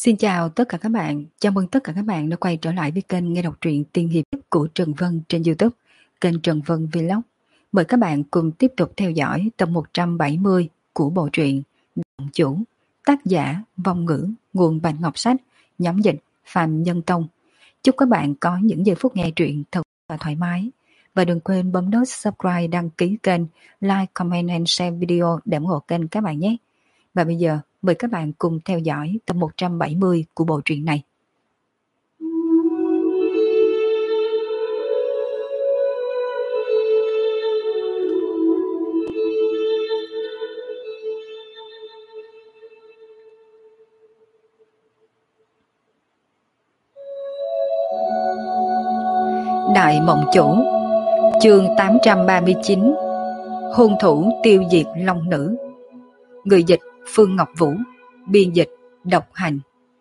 Xin chào tất cả các bạn, chào mừng tất cả các bạn đã quay trở lại với kênh nghe đọc truyện tiên hiệp của Trần Vân trên YouTube, kênh Trần Vân Vlog. Mời các bạn cùng tiếp tục theo dõi tập 170 của bộ truyện Động Chủ, tác giả Vong Ngữ, nguồn Bạch Ngọc Sách, nhóm dịch Phạm Nhân Tông. Chúc các bạn có những giây phút nghe truyện thật và thoải mái. Và đừng quên bấm nút subscribe, đăng ký kênh, like, comment and share video để ủng hộ kênh các bạn nhé. Và bây giờ mời các bạn cùng theo dõi tập 170 của bộ truyện này. Đại Mộng Chủ, chương 839, hung thủ tiêu diệt long nữ. Người dịch Phương Ngọc Vũ, biên dịch Độc Hành.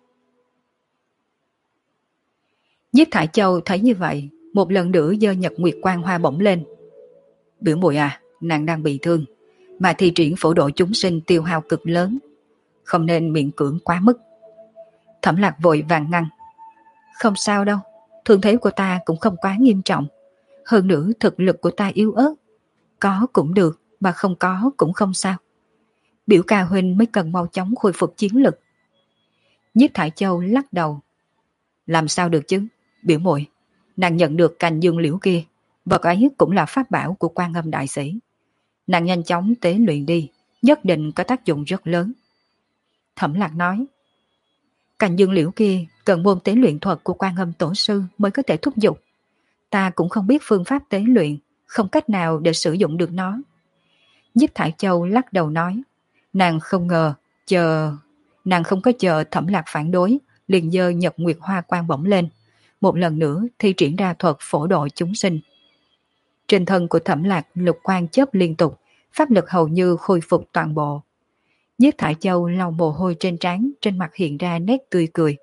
Nhiếp Thải Châu thấy như vậy, một lần nữa giơ nhật nguyệt quang hoa bổng lên. Biểu muội à, nàng đang bị thương, mà thi triển phổ độ chúng sinh tiêu hao cực lớn, không nên miễn cưỡng quá mức. Thẩm Lạc vội vàng ngăn. Không sao đâu, thương thế của ta cũng không quá nghiêm trọng. Hơn nữa thực lực của ta yếu ớt, có cũng được mà không có cũng không sao. Biểu ca huynh mới cần mau chóng khôi phục chiến lực. Nhiếp Thải Châu lắc đầu. Làm sao được chứ, biểu muội, nàng nhận được cành dương liễu kia, vật ấy cũng là pháp bảo của Quan Âm đại sĩ. Nàng nhanh chóng tế luyện đi, nhất định có tác dụng rất lớn. Thẩm Lạc nói. Cành dương liễu kia cần môn tế luyện thuật của Quan Âm tổ sư mới có thể thúc giục. Ta cũng không biết phương pháp tế luyện, không cách nào để sử dụng được nó. Nhiếp Thải Châu lắc đầu nói. Nàng không có chờ Thẩm Lạc phản đối, liền giơ nhật nguyệt hoa quang bổng lên, một lần nữa thi triển ra thuật phổ độ chúng sinh. Trên thân của Thẩm Lạc lục quang chớp liên tục, pháp lực hầu như khôi phục toàn bộ. Nhiếp Thải Châu lau mồ hôi trên trán, trên mặt hiện ra nét tươi cười.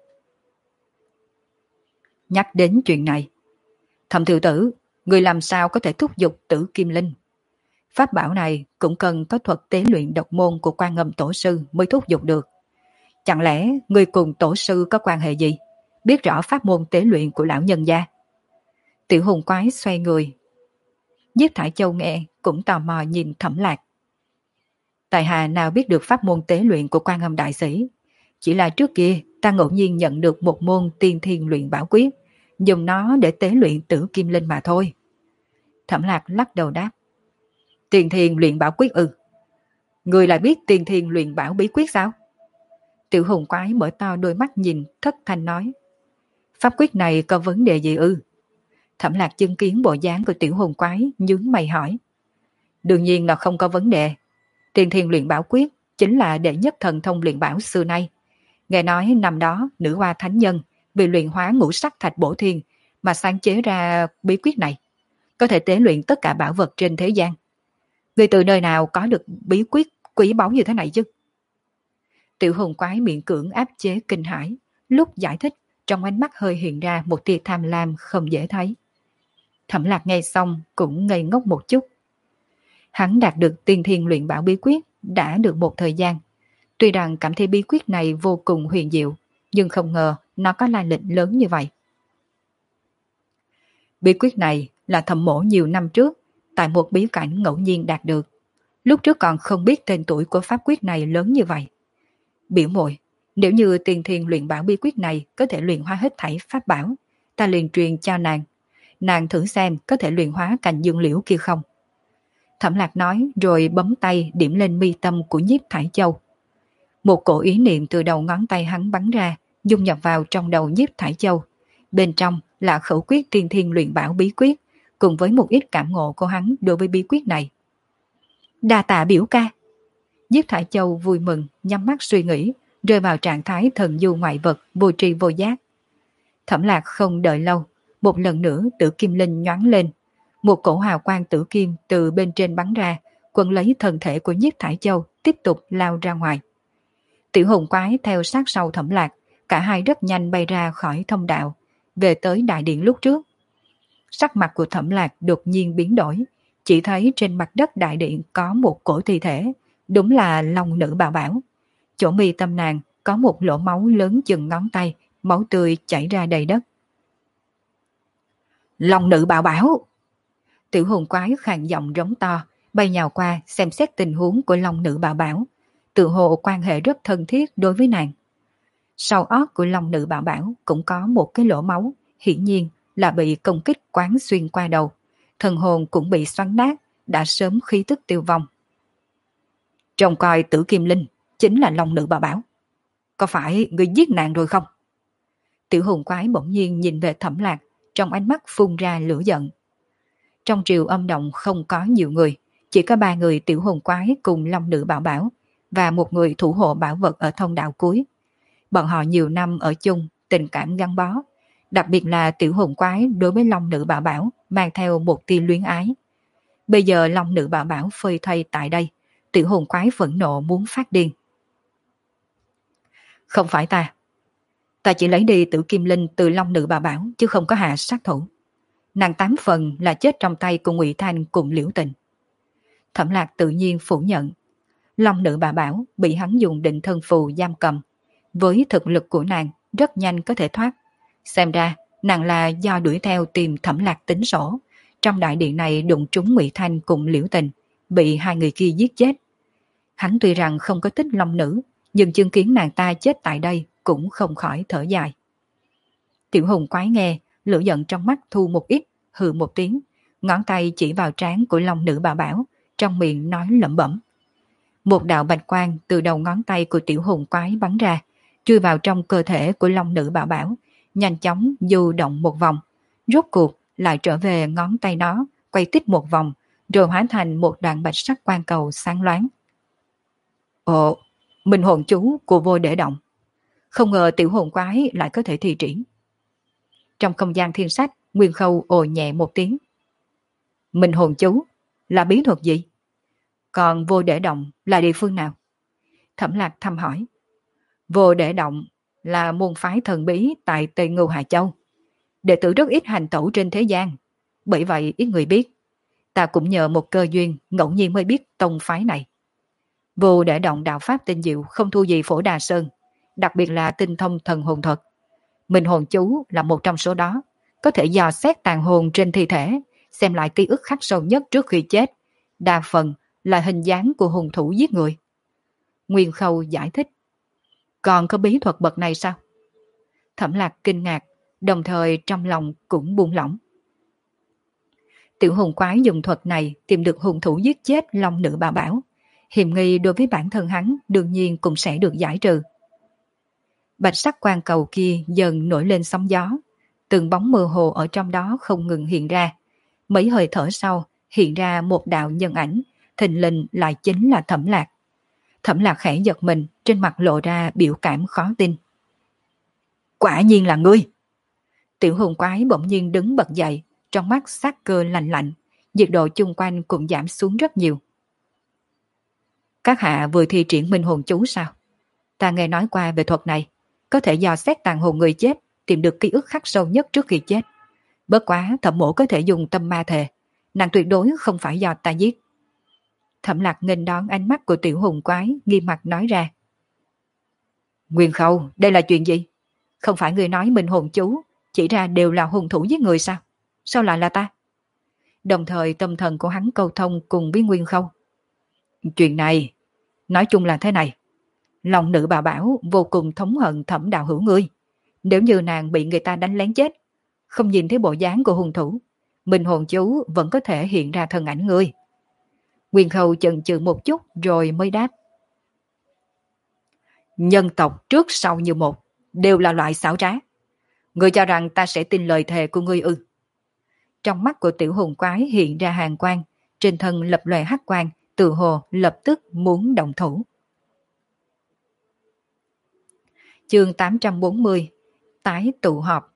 Nhắc đến chuyện này, Thẩm tiểu tử, người làm sao có thể thúc giục Tử Kim Linh? Pháp bảo này cũng cần có thuật tế luyện độc môn của Quan Âm tổ sư mới thúc giục được. Chẳng lẽ người cùng tổ sư có quan hệ gì? Biết rõ pháp môn tế luyện của lão nhân gia? Tiểu hùng quái xoay người. Nhiếp Thải Châu nghe cũng tò mò nhìn Thẩm Lạc. Tại hạ nào biết được pháp môn tế luyện của Quan Âm đại sĩ. Chỉ là trước kia ta ngẫu nhiên nhận được một môn tiên thiên luyện bảo quyết, dùng nó để tế luyện Tử Kim Linh mà thôi. Thẩm Lạc lắc đầu đáp. Tiên thiên luyện bảo quyết ư? Người lại biết tiên thiên luyện bảo bí quyết sao? Tiểu hùng quái mở to đôi mắt nhìn, thất thanh nói. Pháp quyết này có vấn đề gì ư? Thẩm Lạc chứng kiến bộ dáng của tiểu hùng quái, nhướng mày hỏi. Đương nhiên là không có vấn đề. Tiên thiên luyện bảo quyết chính là đệ nhất thần thông luyện bảo xưa nay. Nghe nói năm đó nữ hoa thánh nhân vì luyện hóa ngũ sắc thạch bổ thiên mà sáng chế ra bí quyết này, có thể tế luyện tất cả bảo vật trên thế gian. Người từ nơi nào có được bí quyết quý báu như thế này chứ? Tiểu hùng quái miệng cưỡng áp chế kinh hãi, lúc giải thích trong ánh mắt hơi hiện ra một tia tham lam không dễ thấy. Thẩm Lạc nghe xong cũng ngây ngốc một chút. Hắn đạt được tiên thiên luyện bảo bí quyết đã được một thời gian. Tuy rằng cảm thấy bí quyết này vô cùng huyền diệu, nhưng không ngờ nó có lai lịch lớn như vậy. Bí quyết này là Thẩm mỗ nhiều năm trước tại một bí cảnh ngẫu nhiên đạt được. Lúc trước còn không biết tên tuổi của pháp quyết này lớn như vậy. Biểu muội, nếu như tiên thiên luyện bảo bí quyết này có thể luyện hóa hết thảy pháp bảo, ta liền truyền cho nàng. Nàng thử xem có thể luyện hóa cành dương liễu kia không? Thẩm Lạc nói rồi bấm tay điểm lên mi tâm của Nhiếp Thải Châu. Một cổ ý niệm từ đầu ngón tay hắn bắn ra, dung nhập vào trong đầu Nhiếp Thải Châu. Bên trong là khẩu quyết tiên thiên luyện bảo bí quyết, cùng với một ít cảm ngộ của hắn đối với bí quyết này. Đa tạ biểu ca. Nhiếp Thải Châu vui mừng, nhắm mắt suy nghĩ, rơi vào trạng thái thần du ngoại vật, vô tri vô giác. Thẩm Lạc không đợi lâu, một lần nữa Tử Kim Linh nhoáng lên. Một cổ hào quang tử kim từ bên trên bắn ra, quấn lấy thân thể của Nhiếp Thải Châu, tiếp tục lao ra ngoài. Tiểu hùng quái theo sát sau Thẩm Lạc, cả hai rất nhanh bay ra khỏi thông đạo, về tới đại điện lúc trước. Sắc mặt của Thẩm Lạc đột nhiên biến đổi, chỉ thấy trên mặt đất đại điện có một cổ thi thể, đúng là long nữ Bảo Bảo. Chỗ mi tâm nàng có một lỗ máu lớn chừng ngón tay, máu tươi chảy ra đầy đất. Long nữ bảo bảo! Tiểu hồn quái khàn giọng rống to, bay nhào qua xem xét tình huống của long nữ bảo bảo. Tự hồ quan hệ rất thân thiết đối với nàng. Sau ót của long nữ bảo bảo cũng có một cái lỗ máu, hiển nhiên là bị công kích quán xuyên qua đầu. Thần hồn cũng bị xoắn nát, đã sớm khí tức tiêu vong. Trông coi Tử Kim Linh chính là long nữ bảo bảo. Có phải người giết nàng rồi không? Tiểu hồn quái bỗng nhiên nhìn về Thẩm Lạc, trong ánh mắt phun ra lửa giận. Trong triều âm động không có nhiều người, chỉ có 3 người tiểu hồn quái cùng long nữ bảo bảo và một người thủ hộ bảo vật ở thông đạo cuối. Bọn họ nhiều năm ở chung, tình cảm gắn bó, đặc biệt là tiểu hồn quái đối với long nữ bảo bảo mang theo một tia luyến ái. Bây giờ long nữ bảo bảo phơi thây tại đây, tiểu hồn quái phẫn nộ muốn phát điên. Không phải ta chỉ lấy đi Tử Kim Linh từ long nữ bảo bảo chứ không có hạ sát thủ. Nàng 8 phần là chết trong tay của Ngụy Thanh cùng Liễu Tình. Thẩm Lạc tự nhiên phủ nhận. Long nữ bà bảo bị hắn dùng định thân phù giam cầm. Với thực lực của nàng rất nhanh có thể thoát. Xem ra nàng là do đuổi theo tìm Thẩm Lạc tính sổ. Trong đại điện này đụng trúng Ngụy Thanh cùng Liễu Tình, bị 2 người kia giết chết. Hắn tuy rằng không có thích long nữ, nhưng chứng kiến nàng ta chết tại đây cũng không khỏi thở dài. Tiểu hùng quái nghe, lửa giận trong mắt thu một ít, hừ một tiếng, ngón tay chỉ vào trán của long nữ bà bảo, trong miệng nói lẩm bẩm. Một đạo bạch quang từ đầu ngón tay của tiểu hùng quái bắn ra, chui vào trong cơ thể của long nữ bà bảo, nhanh chóng du động một vòng, rốt cuộc lại trở về ngón tay nó, quay tích một vòng, rồi hóa thành một đoạn bạch sắc quang cầu sáng loáng. Ồ, minh hồn chú của Vô Để Động. Không ngờ tiểu hồn quái lại có thể thi triển. Trong không gian thiên sách, Nguyên Khâu ồ nhẹ một tiếng. Minh hồn chú là bí thuật gì? Còn Vô Để Động là địa phương nào? Thẩm Lạc thăm hỏi. Vô Để Động là môn phái thần bí tại Tây Ngưu Hà Châu. Đệ tử rất ít hành tẩu trên thế gian, bởi vậy ít người biết. Ta cũng nhờ một cơ duyên ngẫu nhiên mới biết tông phái này. Vô Để Động đạo pháp tinh diệu không thua gì Phổ Đà Sơn, đặc biệt là tinh thông thần hồn thuật. Minh hồn chú là một trong số đó, có thể dò xét tàn hồn trên thi thể, xem lại ký ức khắc sâu nhất trước khi chết, đa phần là hình dáng của hung thủ giết người. Nguyên Khâu giải thích. Còn có bí thuật bậc này sao? Thẩm Lạc kinh ngạc, đồng thời trong lòng cũng buông lỏng. Tiểu hồn quái dùng thuật này tìm được hung thủ giết chết long nữ bà bảo. Hiểm nghi đối với bản thân hắn đương nhiên cũng sẽ được giải trừ. Bạch sắc quang cầu kia dần nổi lên sóng gió, từng bóng mơ hồ ở trong đó không ngừng hiện ra. Mấy hơi thở sau hiện ra một đạo nhân ảnh, thình lình lại chính là Thẩm Lạc. Thẩm Lạc khẽ giật mình, trên mặt lộ ra biểu cảm khó tin. Quả nhiên là ngươi! Tiểu hồn quái bỗng nhiên đứng bật dậy, trong mắt sát cơ lạnh lạnh, nhiệt độ chung quanh cũng giảm xuống rất nhiều. Các hạ vừa thi triển minh hồn chú sao? Ta nghe nói qua về thuật này, có thể dò xét tàn hồn người chết, tìm được ký ức khắc sâu nhất trước khi chết. Bất quá Thẩm mỗ có thể dùng tâm ma thề, nàng tuyệt đối không phải do ta giết. Thẩm Lạc nghênh đón ánh mắt của tiểu hồn quái, nghiêm mặt nói ra. Nguyên Khâu, đây là chuyện gì? Không phải người nói minh hồn chú chỉ ra đều là hung thủ giết người sao? Sao lại là ta? Đồng thời tâm thần của hắn câu thông cùng với Nguyên Khâu. Chuyện này, nói chung là thế này. Lòng nữ bà bảo vô cùng thống hận Thẩm đạo hữu ngươi. Nếu như nàng bị người ta đánh lén chết, không nhìn thấy bộ dáng của hung thủ, minh hồn chú vẫn có thể hiện ra thân ảnh ngươi. Nguyên Khâu chần chừ một chút rồi mới đáp. Nhân tộc trước sau như một, đều là loại xảo trá. Ngươi cho rằng ta sẽ tin lời thề của ngươi ư? Trong mắt của tiểu hồn quái hiện ra hàn quang, trên thân lập lòe hắc quang, tự hồ lập tức muốn động thủ. Chương 840 Tái tụ họp.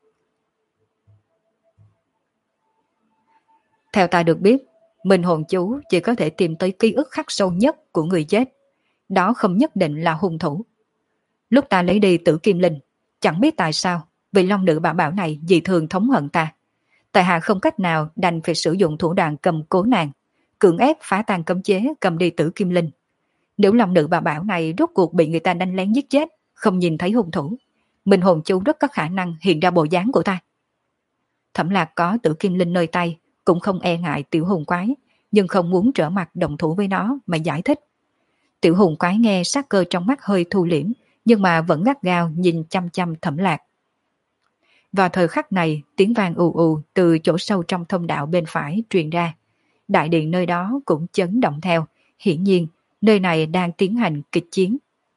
Theo ta được biết, minh hồn chú chỉ có thể tìm tới ký ức khắc sâu nhất của người chết. Đó không nhất định là hung thủ. Lúc ta lấy đi Tử Kim Linh, chẳng biết tại sao vị long nữ bảo bảo này dị thường thống hận ta. Tại hạ không cách nào đành phải sử dụng thủ đoạn cầm cố nàng, cưỡng ép phá tan cấm chế cầm đi Tử Kim Linh. Nếu long nữ bảo bảo này rốt cuộc bị người ta đánh lén giết chết, không nhìn thấy hung thủ. Minh hồn chú rất có khả năng hiện ra bộ dáng của ta. Thẩm Lạc có Tử Kim Linh nơi tay, cũng không e ngại tiểu hùng quái, nhưng không muốn trở mặt động thủ với nó mà giải thích. Tiểu hùng quái nghe sát cơ trong mắt hơi thu liễm, nhưng mà vẫn gắt gao nhìn chăm chăm Thẩm Lạc. Vào thời khắc này, tiếng vang ù ù từ chỗ sâu trong thông đạo bên phải truyền ra. Đại điện nơi đó cũng chấn động theo, hiển nhiên nơi này đang tiến hành kịch chiến.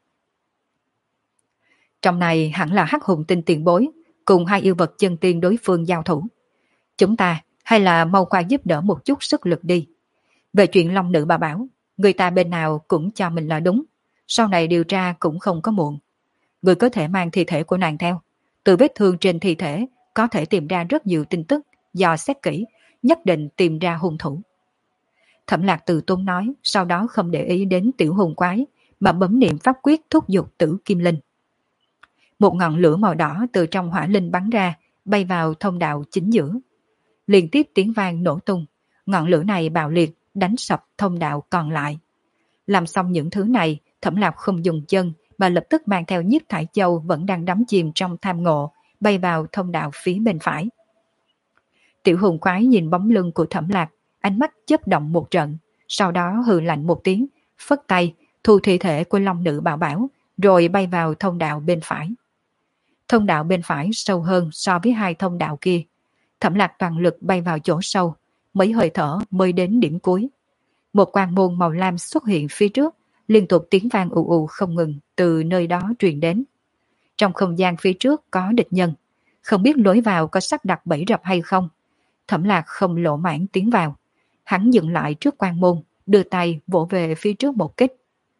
Trong này hẳn là Hắc Hùng Tinh tiền bối, cùng hai yêu vật chân tiên đối phương giao thủ. Chúng ta hay là mau qua giúp đỡ một chút sức lực đi. Về chuyện Long Nữ bà bảo, người ta bên nào cũng cho mình là đúng, sau này điều tra cũng không có muộn. Người có thể mang thi thể của nàng theo, từ vết thương trên thi thể có thể tìm ra rất nhiều tin tức, dò xét kỹ, nhất định tìm ra hung thủ. Thẩm Lạc từ tốn nói, sau đó không để ý đến tiểu hùng quái, mà bấm niệm pháp quyết thúc giục Tử Kim Linh. Một ngọn lửa màu đỏ từ trong hỏa linh bắn ra, bay vào thông đạo chính giữa. Liên tiếp tiếng vang nổ tung, ngọn lửa này bạo liệt, đánh sập thông đạo còn lại. Làm xong những thứ này, Thẩm Lạc không dùng chân, mà lập tức mang theo Nhiếp Thải Châu vẫn đang đắm chìm trong tham ngộ, bay vào thông đạo phía bên phải. Tiểu hùng quái nhìn bóng lưng của Thẩm Lạc, ánh mắt chớp động một trận, sau đó hừ lạnh một tiếng, phất tay, thu thi thể của Long Nữ bảo bảo, rồi bay vào thông đạo bên phải. Thông đạo bên phải sâu hơn so với hai thông đạo kia. Thẩm Lạc toàn lực bay vào chỗ sâu, mấy hơi thở mới đến điểm cuối. Một quang môn màu lam xuất hiện phía trước, liên tục tiếng vang ù ù không ngừng từ nơi đó truyền đến. Trong không gian phía trước có địch nhân, không biết lối vào có sắp đặt bẫy rập hay không. Thẩm Lạc không lộ mãn tiến vào, hắn dừng lại trước quang môn, đưa tay vỗ về phía trước một kích.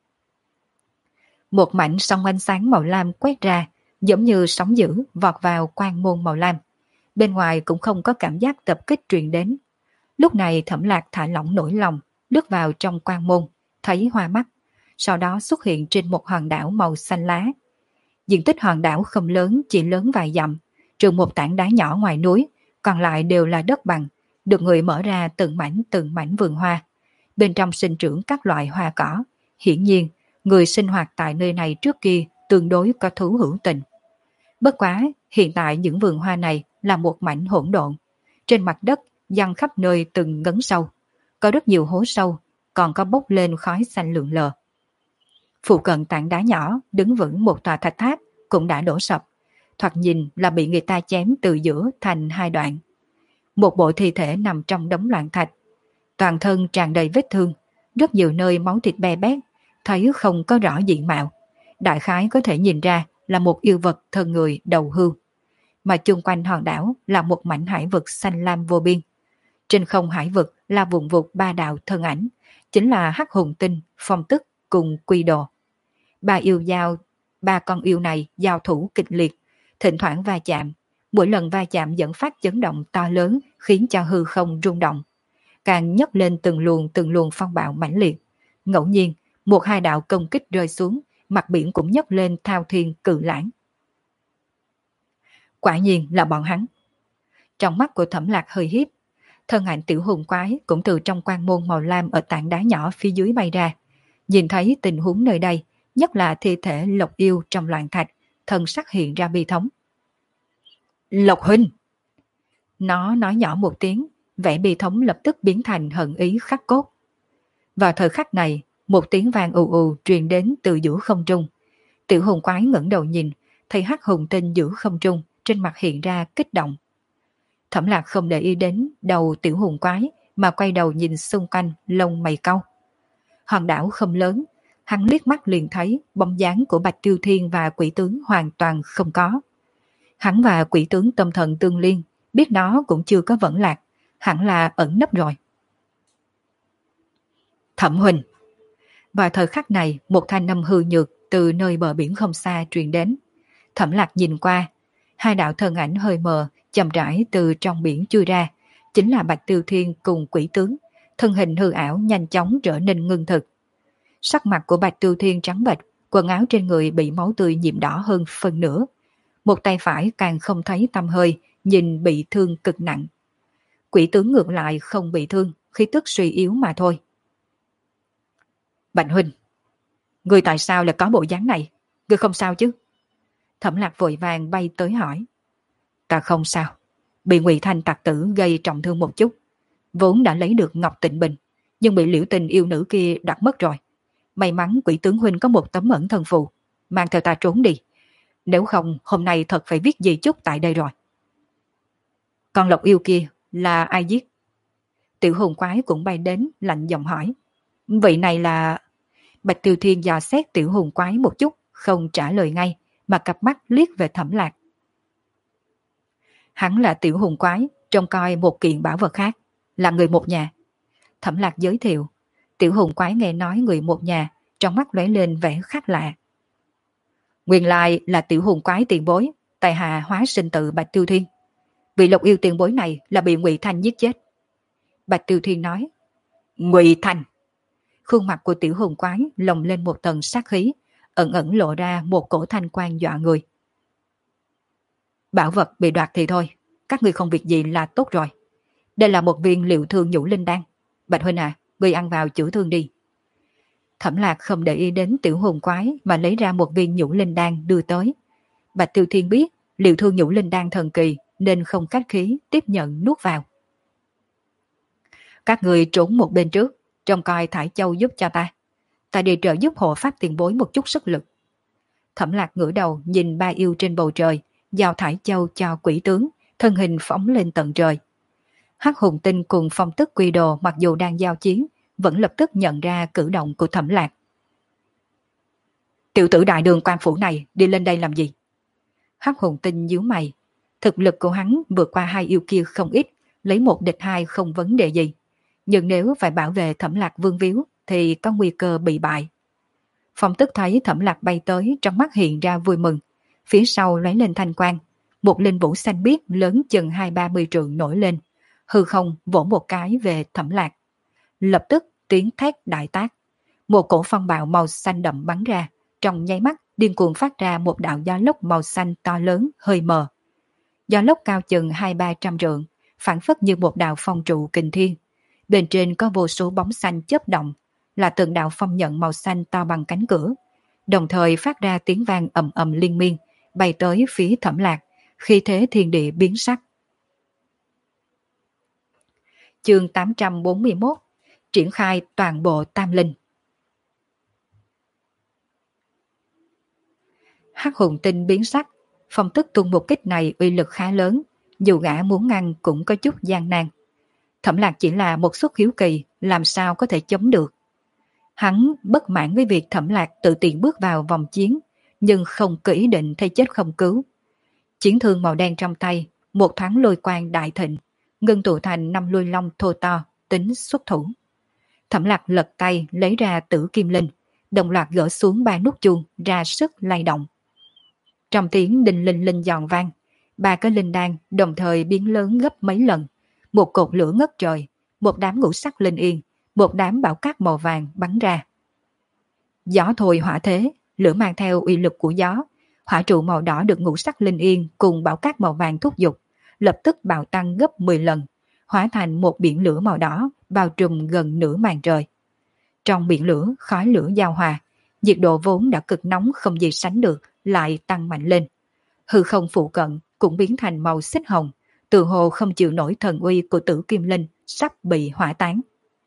Một mảnh sóng ánh sáng màu lam quét ra, giống như sóng dữ vọt vào quang môn màu lam. Bên ngoài cũng không có cảm giác tập kích truyền đến. Lúc này Thẩm Lạc thả lỏng nỗi lòng, lướt vào trong quang môn, thấy hoa mắt, sau đó xuất hiện trên một hòn đảo màu xanh lá. Diện tích hòn đảo không lớn, chỉ lớn vài dặm, trừ một tảng đá nhỏ ngoài núi, còn lại đều là đất bằng, được người mở ra từng mảnh vườn hoa. Bên trong sinh trưởng các loại hoa cỏ, hiển nhiên người sinh hoạt tại nơi này trước kia tương đối có thú hữu tình. Bất quá, hiện tại những vườn hoa này là một mảnh hỗn độn. Trên mặt đất giăng khắp nơi từng ngấn sâu, có rất nhiều hố sâu, còn có bốc lên khói xanh lượn lờ. Phụ cận tảng đá nhỏ đứng vững một tòa thạch tháp cũng đã đổ sập, thoạt nhìn là bị người ta chém từ giữa thành hai đoạn. Một bộ thi thể nằm trong đống loạn thạch, toàn thân tràn đầy vết thương, rất nhiều nơi máu thịt be bét, thấy không có rõ diện mạo. Đại khái có thể nhìn ra là một yêu vật thân người đầu hưu. Mà chung quanh hòn đảo là một mảnh hải vực xanh lam vô biên. Trên không hải vực là vùng vụt ba đạo thân ảnh, chính là Hắc Hùng Tinh, Phong Tức cùng Quy Đồ. Ba con yêu này giao thủ kịch liệt, thỉnh thoảng va chạm. Mỗi lần va chạm dẫn phát chấn động to lớn, khiến cho hư không rung động. Càng nhấc lên từng luồng phong bạo mãnh liệt. Ngẫu nhiên, một hai đạo công kích rơi xuống, mặt biển cũng nhấc lên thao thiên cự lãng. Quả nhiên là bọn hắn. Trong mắt của Thẩm Lạc hơi hiếp, thân ảnh tiểu hùng quái cũng từ trong quang môn màu lam ở tảng đá nhỏ phía dưới bay ra. Nhìn thấy tình huống nơi đây, nhất là thi thể Lộc yêu trong loạn thạch, thân sắc hiện ra bi thống. Lộc huynh! Nó nói nhỏ một tiếng, vẻ bi thống lập tức biến thành hận ý khắc cốt. Vào thời khắc này, một tiếng vang ù ù truyền đến từ giữa không trung. Tiểu hùng quái ngẩng đầu nhìn, thấy Hắc Hùng Tinh giữa không trung, trên mặt hiện ra kích động. Thẩm Lạc không để ý đến đầu tiểu hùng quái, mà quay đầu nhìn xung quanh, lông mày cau. Hòn đảo không lớn, hắn liếc mắt liền thấy bóng dáng của Bạch Tiêu Thiên và quỷ tướng hoàn toàn không có. Hắn và quỷ tướng tâm thần tương liên, biết nó cũng chưa có vẫn lạc, hẳn là ẩn nấp rồi. Thẩm huynh! Vào thời khắc này, một thanh âm hư nhược từ nơi bờ biển không xa truyền đến. Thẩm Lạc nhìn qua, hai đạo thân ảnh hơi mờ, chậm rãi từ trong biển chui ra, chính là Bạch Tiêu Thiên cùng quỷ tướng, thân hình hư ảo nhanh chóng trở nên ngưng thực. Sắc mặt của Bạch Tiêu Thiên trắng bệch, quần áo trên người bị máu tươi nhuộm đỏ hơn phần nửa. Một tay phải càng không thấy tăm hơi, nhìn bị thương cực nặng. Quỷ tướng ngược lại không bị thương, khí tức suy yếu mà thôi. Bạch huynh, người tại sao lại có bộ dáng này? Người không sao chứ? Thẩm Lạc vội vàng bay tới hỏi. Ta không sao, bị Ngụy Thanh tặc tử gây trọng thương một chút, vốn đã lấy được Ngọc Tịnh Bình, nhưng bị Liễu Tình yêu nữ kia đoạt mất rồi. May mắn Quỷ tướng huynh có một tấm ẩn thân phù, mang theo ta trốn đi. Nếu không, hôm nay thật phải viết di chúc tại đây rồi. Con Lộc yêu kia là ai giết? Tiểu hồn quái cũng bay đến, lạnh giọng hỏi. Vị này là... Bạch Tiêu Thiên dò xét tiểu hồn quái một chút, không trả lời ngay, mà cặp mắt liếc về Thẩm Lạc. Hắn là tiểu hồn quái, trông coi một kiện bảo vật khác, là người một nhà. Thẩm Lạc giới thiệu. Tiểu hồn quái nghe nói người một nhà, trong mắt lóe lên vẻ khác lạ. Nguyên lai là tiểu hồn quái tiền bối, tại hạ hóa sinh tự Bạch Tiêu Thiên. Vị Lộc yêu tiền bối này là bị Ngụy Thanh giết chết. Bạch Tiêu Thiên nói. Ngụy Thanh. Khuôn mặt của tiểu hồn quái lồng lên một tầng sát khí, ẩn ẩn lộ ra một cổ thanh quan dọa người. Bảo vật bị đoạt thì thôi, các ngươi không việc gì là tốt rồi. Đây là một viên liệu thương nhũ linh đan. Bạch huynh à, ngươi ăn vào chữa thương đi. Thẩm Lạc không để ý đến tiểu hồn quái mà lấy ra một viên nhũ linh đan đưa tới. Bạch Tiêu Thiên biết liệu thương nhũ linh đan thần kỳ nên không khách khí tiếp nhận nuốt vào. Các người trốn một bên trước, trông coi Thải Châu giúp cho ta. Ta đi trợ giúp hộ pháp tiền bối một chút sức lực. Thẩm Lạc ngửa đầu nhìn ba yêu trên bầu trời, giao Thải Châu cho quỷ tướng, thân hình phóng lên tận trời. Hắc Hùng Tinh cùng Phong Tức Quy Đồ mặc dù đang giao chiến, vẫn lập tức nhận ra cử động của Thẩm Lạc. Tiểu tử đại đường quan phủ này đi lên đây làm gì? Hắc Hùng Tinh nhíu mày. Thực lực của hắn vượt qua hai yêu kia không ít, lấy một địch hai không vấn đề gì. Nhưng nếu phải bảo vệ Thẩm Lạc vương víu thì có nguy cơ bị bại. Phong Tức thấy Thẩm Lạc bay tới, trong mắt hiện ra vui mừng. Phía sau lóe lên thanh quang, một linh vũ xanh biếc lớn chừng 20-30 trượng nổi lên, hư không vỗ một cái về Thẩm Lạc. Lập tức tiếng thét đại tác, một cổ phong bạo màu xanh đậm bắn ra, trong nháy mắt điên cuồng phát ra một đạo gió lốc màu xanh to lớn hơi mờ. Gió lốc cao chừng 200-300 trượng, phảng phất như một đạo phong trụ kình thiên. Bên trên có vô số bóng xanh chớp động, là từng đạo phong nhận màu xanh to bằng cánh cửa, đồng thời phát ra tiếng vang ầm ầm liên miên, bay tới phía Thẩm Lạc, khi thế thiên địa biến sắc. Chương 841, triển khai toàn bộ tam linh. Hắc Hùng Tinh biến sắc, Phong Tức tung một kích này uy lực khá lớn, dù gã muốn ngăn cũng có chút gian nan. Thẩm Lạc chỉ là một suất hiếu kỳ, làm sao có thể chống được. Hắn bất mãn với việc Thẩm Lạc tự tiện bước vào vòng chiến, nhưng không có ý định thay chết không cứu. Chiến thương màu đen trong tay, một thoáng lôi quang đại thịnh, ngưng tụ thành 5 lôi long thô to, tính xuất thủ. Thẩm Lạc lật tay lấy ra Tử Kim Linh, đồng loạt gỡ xuống 3 nút chuông ra sức lay động. Trong tiếng đinh linh linh giòn vang, 3 cái linh đan đồng thời biến lớn gấp mấy lần, một cột lửa ngất trời, một đám ngũ sắc linh yên, một đám bão cát màu vàng bắn ra. Gió thôi hỏa thế, lửa mang theo uy lực của gió, hỏa trụ màu đỏ được ngũ sắc linh yên cùng bão cát màu vàng thúc giục, lập tức bạo tăng gấp 10 lần, hóa thành một biển lửa màu đỏ bao trùm gần nửa màn trời. Trong biển lửa, khói lửa giao hòa, nhiệt độ vốn đã cực nóng không gì sánh được lại tăng mạnh lên. Hư không phụ cận cũng biến thành màu xích hồng, tự hồ không chịu nổi thần uy của Tử Kim Linh sắp bị hỏa tán.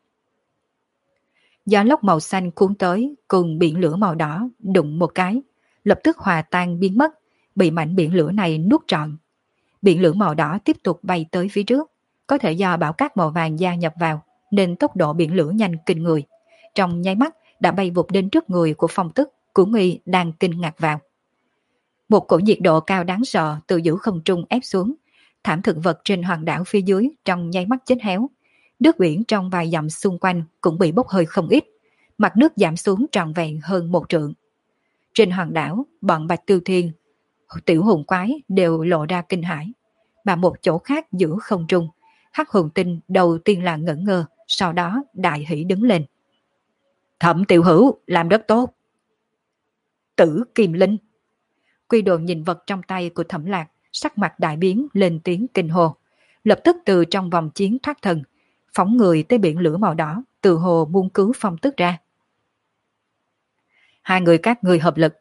Gió lốc màu xanh cuốn tới cùng biển lửa màu đỏ đụng một cái, lập tức hòa tan biến mất, bị mảnh biển lửa này nuốt trọn. Biển lửa màu đỏ tiếp tục bay tới phía trước, có thể do bão cát màu vàng gia nhập vào nên tốc độ biển lửa nhanh kinh người. Trong nháy mắt đã bay vụt đến trước người của Phong Tức, của Nghi đang kinh ngạc vào. Một cổ nhiệt độ cao đáng sợ từ giữa không trung ép xuống, thảm thực vật trên hòn đảo phía dưới trong nháy mắt chết héo. Nước biển trong vài dặm xung quanh cũng bị bốc hơi không ít, mặt nước giảm xuống trọn vẹn hơn 1 trượng. Trên hòn đảo, bọn Bạch Tiêu Thiên, Tiểu Hồn Quái đều lộ ra kinh hãi, mà một chỗ khác giữa không trung, Hắc Hồn Tinh đầu tiên là ngẩn ngơ, sau đó đại hỉ đứng lên. Thẩm tiểu hữu làm rất tốt. Tử Kim Linh. Quy Đồ nhìn vật trong tay của Thẩm Lạc, sắc mặt đại biến lên tiếng kinh hô, lập tức từ trong vòng chiến thoát thân, phóng người tới biển lửa màu đỏ, từ hồ muôn cứu Phong Tức ra. Hai người các người hợp lực,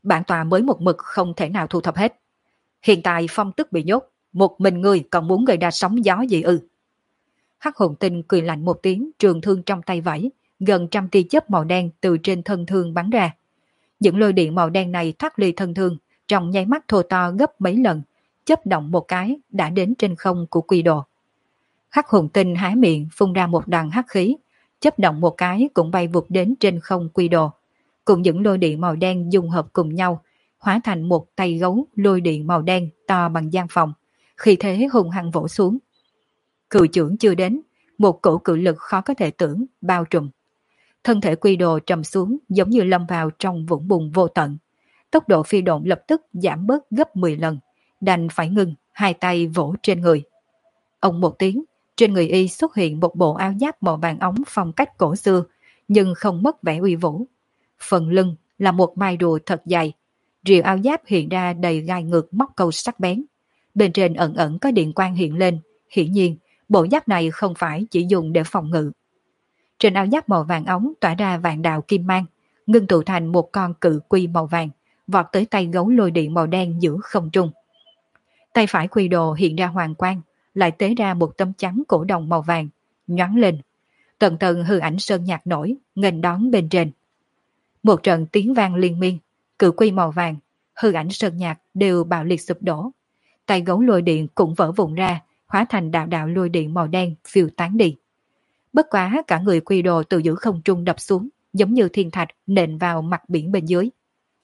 Bản tòa mới một mực không thể nào thu thập hết. Hiện tại phong tức bị nhốt, một mình ngươi còn muốn gây ra sóng gió gì ư? Hắc hồn tinh cười lạnh một tiếng, trường thương trong tay vẫy, gần trăm tia chớp màu đen từ trên thân thương bắn ra. Những lôi điện màu đen này thoát ly thân thương, trong nháy mắt thô to gấp mấy lần, chớp động một cái đã đến trên không của Quy Đồ. Hắc hồn tinh há miệng phun ra một đằng hắc khí, chớp động một cái cũng bay vụt đến trên không Quy Đồ. Cùng những lôi điện màu đen dung hợp cùng nhau, hóa thành một tay gấu lôi điện màu đen to bằng gian phòng, khi thế hung hăng vỗ xuống. Cự chưởng chưa đến, một cổ cự lực khó có thể tưởng bao trùm. Thân thể Quy Đồ trầm xuống giống như lâm vào trong vũng bùn vô tận. Tốc độ phi độn lập tức giảm bớt gấp 10 lần, đành phải ngừng, hai tay vỗ trên người. Ông một tiếng, trên người y xuất hiện một bộ áo giáp màu vàng óng phong cách cổ xưa, nhưng không mất vẻ uy vũ. Phần lưng là một mai rùa thật dày, rìu áo giáp hiện ra đầy gai ngược móc câu sắc bén. Bên trên ẩn ẩn có điện quang hiện lên, hiển nhiên bộ giáp này không phải chỉ dùng để phòng ngự. Trên áo giáp màu vàng óng tỏa ra vạn đạo kim mang, ngưng tụ thành một con cự quy màu vàng, vọt tới tay gấu lôi điện màu đen giữa không trung. Tay phải Quy Đồ hiện ra hoàng quang, lại tế ra một tấm chắn cổ đồng màu vàng, nhoáng lên. Tầng tầng hư ảnh sơn nhạc nổi, nghênh đón bên trên. Một trận tiếng vang liên miên, cự quy màu vàng, hư ảnh sơn nhạc đều bạo liệt sụp đổ. Tay gấu lôi điện cũng vỡ vụn ra, hóa thành đạo đạo lôi điện màu đen phiêu tán đi. Bất quá cả người Quy Đồ từ giữa không trung đập xuống, giống như thiên thạch nện vào mặt biển bên dưới.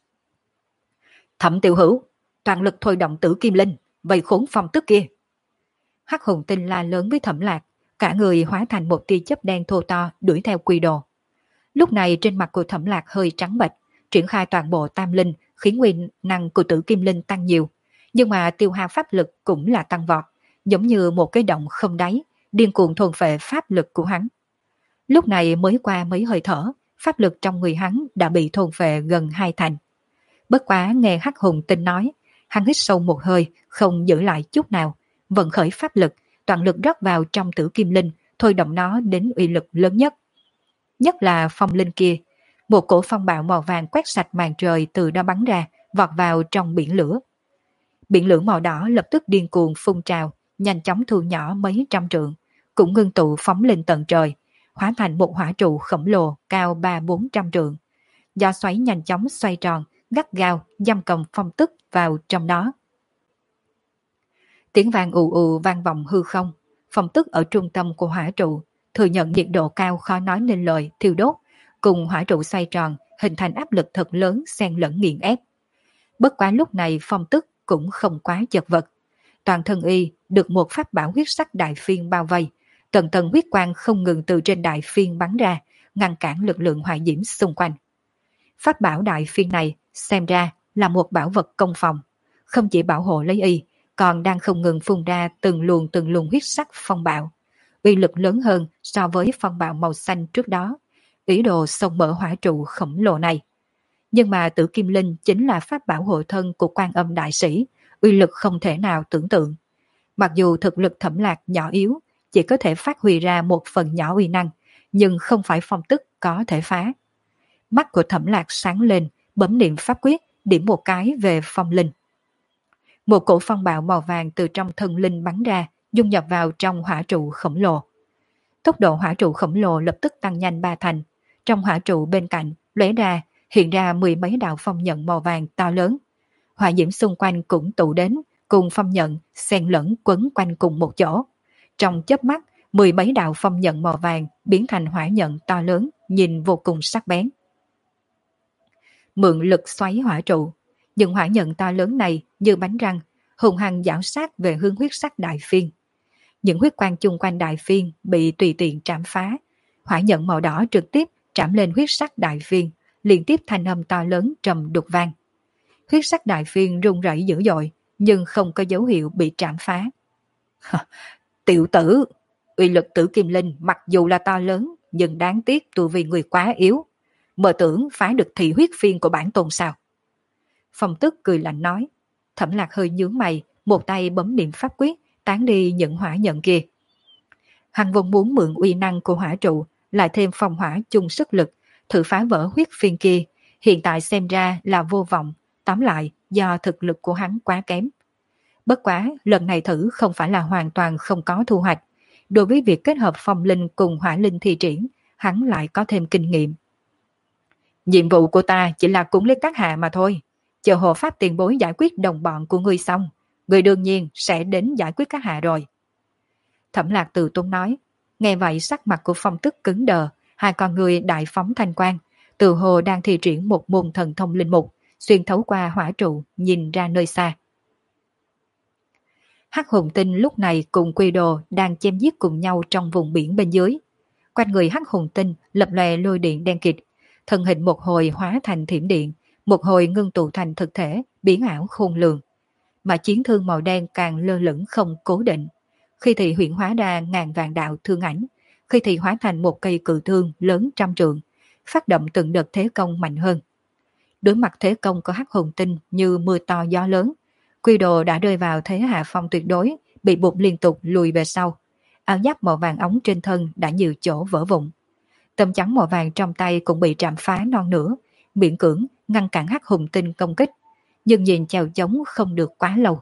Thẩm Tiểu Hữu, toàn lực thôi động Tử Kim Linh, vây khốn phong tức kia. Hắc hồn tinh la lớn với Thẩm Lạc, cả người hóa thành một tia chớp đen thô to đuổi theo Quy Đồ. Lúc này trên mặt của Thẩm Lạc hơi trắng bệch, triển khai toàn bộ tam linh khiến nguyên năng của Tử Kim Linh tăng nhiều, nhưng mà tiêu hao pháp lực cũng là tăng vọt, giống như một cái động không đáy, điên cuồng thôn phệ pháp lực của hắn. Lúc này mới qua mấy hơi thở, pháp lực trong người hắn đã bị thôn phệ gần 2/2. Bất quá nghe Hắc hồn tinh nói, hắn hít sâu một hơi, không giữ lại chút nào, vận khởi pháp lực, toàn lực rót vào trong Tử Kim Linh, thôi động nó đến uy lực lớn nhất. Nhất là phong linh kia, một cổ phong bạo màu vàng quét sạch màn trời từ đó bắn ra, vọt vào trong biển lửa. Biển lửa màu đỏ lập tức điên cuồng phun trào, nhanh chóng thu nhỏ mấy trăm trượng, cũng ngưng tụ phóng lên tận trời, hóa thành một hỏa trụ khổng lồ cao 300-400 trượng. Do xoáy nhanh chóng xoay tròn, gắt gao giam cầm phong tức vào trong đó. Tiếng vang ù ù vang vọng hư không, phong tức ở trung tâm của hỏa trụ thừa nhận nhiệt độ cao khó nói nên lời thiêu đốt, cùng hỏa trụ xoay tròn hình thành áp lực thật lớn xen lẫn nghiền ép. Bất quá lúc này phong tức cũng không quá chật vật, toàn thân y được một pháp bảo huyết sắc đại phiên bao vây, tầng tầng huyết quang không ngừng từ trên đại phiên bắn ra, ngăn cản lực lượng hỏa diễm xung quanh. Pháp bảo đại phiên này xem ra là một bảo vật công phòng, không chỉ bảo hộ lấy y, còn đang không ngừng phun ra từng luồng huyết sắc phong bạo, uy lực lớn hơn so với phong bạo màu xanh trước đó, ý đồ xông mở hỏa trụ khổng lồ này. Nhưng mà Tử Kim Linh chính là pháp bảo hộ thân của Quan Âm đại sĩ, uy lực không thể nào tưởng tượng. Mặc dù thực lực Thẩm Lạc nhỏ yếu, chỉ có thể phát huy ra một phần nhỏ uy năng, nhưng không phải phong tức có thể phá. Mắt của Thẩm Lạc sáng lên, bấm niệm pháp quyết, điểm một cái về phong linh. Một cổ phong bạo màu vàng từ trong thân linh bắn ra, dung nhập vào trong hỏa trụ khổng lồ. Tốc độ hỏa trụ khổng lồ lập tức tăng nhanh 3 thành. Trong hỏa trụ bên cạnh, lóe ra, hiện ra 10 mấy đạo phong nhận màu vàng to lớn. Hỏa diễm xung quanh cũng tụ đến, cùng phong nhận xen lẫn quấn quanh cùng một chỗ. Trong chớp mắt, 10 mấy đạo phong nhận màu vàng biến thành hỏa nhận to lớn, nhìn vô cùng sắc bén. Mượn lực xoáy hỏa trụ, những hỏa nhận to lớn này như bánh răng, hùng hăng giảo sát về hướng huyết sắc đại phiên. Những huyết quang chung quanh đại phiên bị tùy tiện trảm phá, hỏa nhận màu đỏ trực tiếp trảm lên huyết sắc đại phiên, liên tiếp thanh âm to lớn trầm đục vang. Huyết sắc đại phiên rung rẩy dữ dội, nhưng không có dấu hiệu bị trảm phá. Tiểu tử, uy lực Tử Kim Linh mặc dù là to lớn, nhưng đáng tiếc tu vi người quá yếu. Mơ tưởng phá được thị huyết phiên của bản tôn sao? Phong tức cười lạnh nói. Thẩm Lạc hơi nhướng mày, một tay bấm niệm pháp quyết, tán đi những hỏa nhận kia. Hắn vốn muốn mượn uy năng của hỏa trụ, lại thêm phong hỏa chung sức lực, thử phá vỡ huyết phiên kia, hiện tại xem ra là vô vọng, tóm lại do thực lực của hắn quá kém. Bất quá, lần này thử không phải là hoàn toàn không có thu hoạch. Đối với việc kết hợp phong linh cùng hỏa linh thi triển, hắn lại có thêm kinh nghiệm. Nhiệm vụ của ta chỉ là cúng lấy các hạ mà thôi. Chờ hộ pháp tiền bối giải quyết đồng bọn của ngươi xong, ngươi đương nhiên sẽ đến giải quyết các hạ rồi. Thẩm Lạc Từ Tốn nói. Nghe vậy sắc mặt của Phong Tức cứng đờ, hai con người đại phóng thanh quang, từ hồ đang thi triển một môn thần thông linh mục, xuyên thấu qua hỏa trụ nhìn ra nơi xa. Hắc Hùng Tinh lúc này cùng Quy Đồ đang chém giết cùng nhau trong vùng biển bên dưới. Quanh người Hắc Hùng Tinh lập lòe lôi điện đen kịt, thân hình một hồi hóa thành thiểm điện, một hồi ngưng tụ thành thực thể, biến ảo khôn lường. Mà chiến thương màu đen càng lơ lửng không cố định. Khi thì huyện hóa ra ngàn vạn đạo thương ảnh, khi thì hóa thành một cây cự thương lớn trăm trượng, phát động từng đợt thế công mạnh hơn. Đối mặt thế công của Hắc Hùng Tinh như mưa to gió lớn, Quy Đồ đã rơi vào thế hạ phong tuyệt đối, bị buộc liên tục lùi về sau. Áo giáp màu vàng ống trên thân đã nhiều chỗ vỡ vụn. Tấm chắn màu vàng trong tay cũng bị trảm phá non nửa, miễn cưỡng ngăn cản Hắc Hùng Tinh công kích, nhưng nhìn chèo chống không được quá lâu.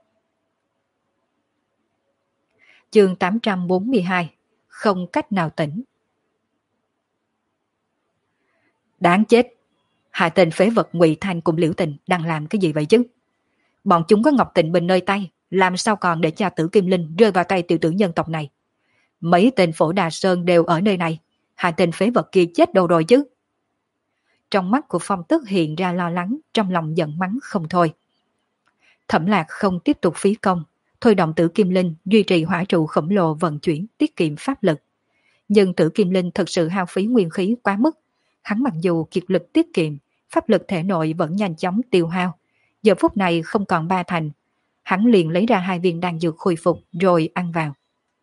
Chương 842, không cách nào tỉnh. Đáng chết! Hai tên phế vật Ngụy Thanh cùng Liễu Tình đang làm cái gì vậy chứ? Bọn chúng có Ngọc Tịnh Bình nơi tay, làm sao còn để cho Tử Kim Linh rơi vào tay tiểu tử nhân tộc này? Mấy tên Phổ Đà Sơn đều ở nơi này, hai tên phế vật kia chết đâu rồi chứ? Trong mắt của Phong Tức hiện ra lo lắng, trong lòng giận mắng không thôi. Thẩm Lạc không tiếp tục phí công, thôi động Tử Kim Linh duy trì hỏa trụ khổng lồ vận chuyển tiết kiệm pháp lực. Nhưng Tử Kim Linh thực sự hao phí nguyên khí quá mức, hắn mặc dù kiệt lực tiết kiệm, pháp lực thể nội vẫn nhanh chóng tiêu hao. Giờ phút này không còn 3 thành, hắn liền lấy ra 2 viên đan dược khôi phục rồi ăn vào.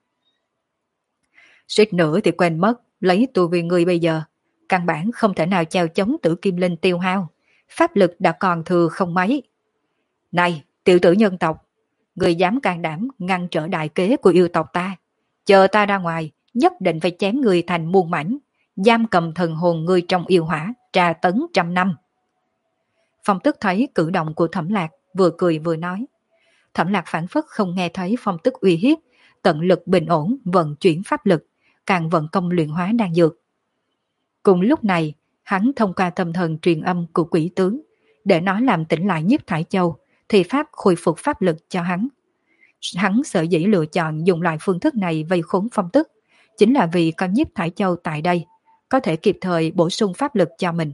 Suýt nữa thì quên mất, lấy tu vi người bây giờ, căn bản không thể nào chèo chống Tử Kim Linh tiêu hao, pháp lực đã còn thừa không mấy. Này, tiểu tử nhân tộc, người dám can đảm ngăn trở đại kế của yêu tộc ta, chờ ta ra ngoài, nhất định phải chém người thành muôn mảnh, giam cầm thần hồn người trong yêu hỏa, tra tấn 100 năm. Phong Tức thấy cử động của Thẩm Lạc, vừa cười vừa nói. Thẩm Lạc phản phất không nghe thấy Phong Tức uy hiếp, tận lực bình ổn vận chuyển pháp lực, càng vận công luyện hóa đan dược. Cùng lúc này, hắn thông qua tâm thần truyền âm của quỷ tướng, để nó làm tỉnh lại Nhiếp Thải Châu, thì pháp khôi phục pháp lực cho hắn. Hắn sở dĩ lựa chọn dùng loại phương thức này vây khốn Phong Tức, chính là vì con Nhiếp Thải Châu tại đây, có thể kịp thời bổ sung pháp lực cho mình.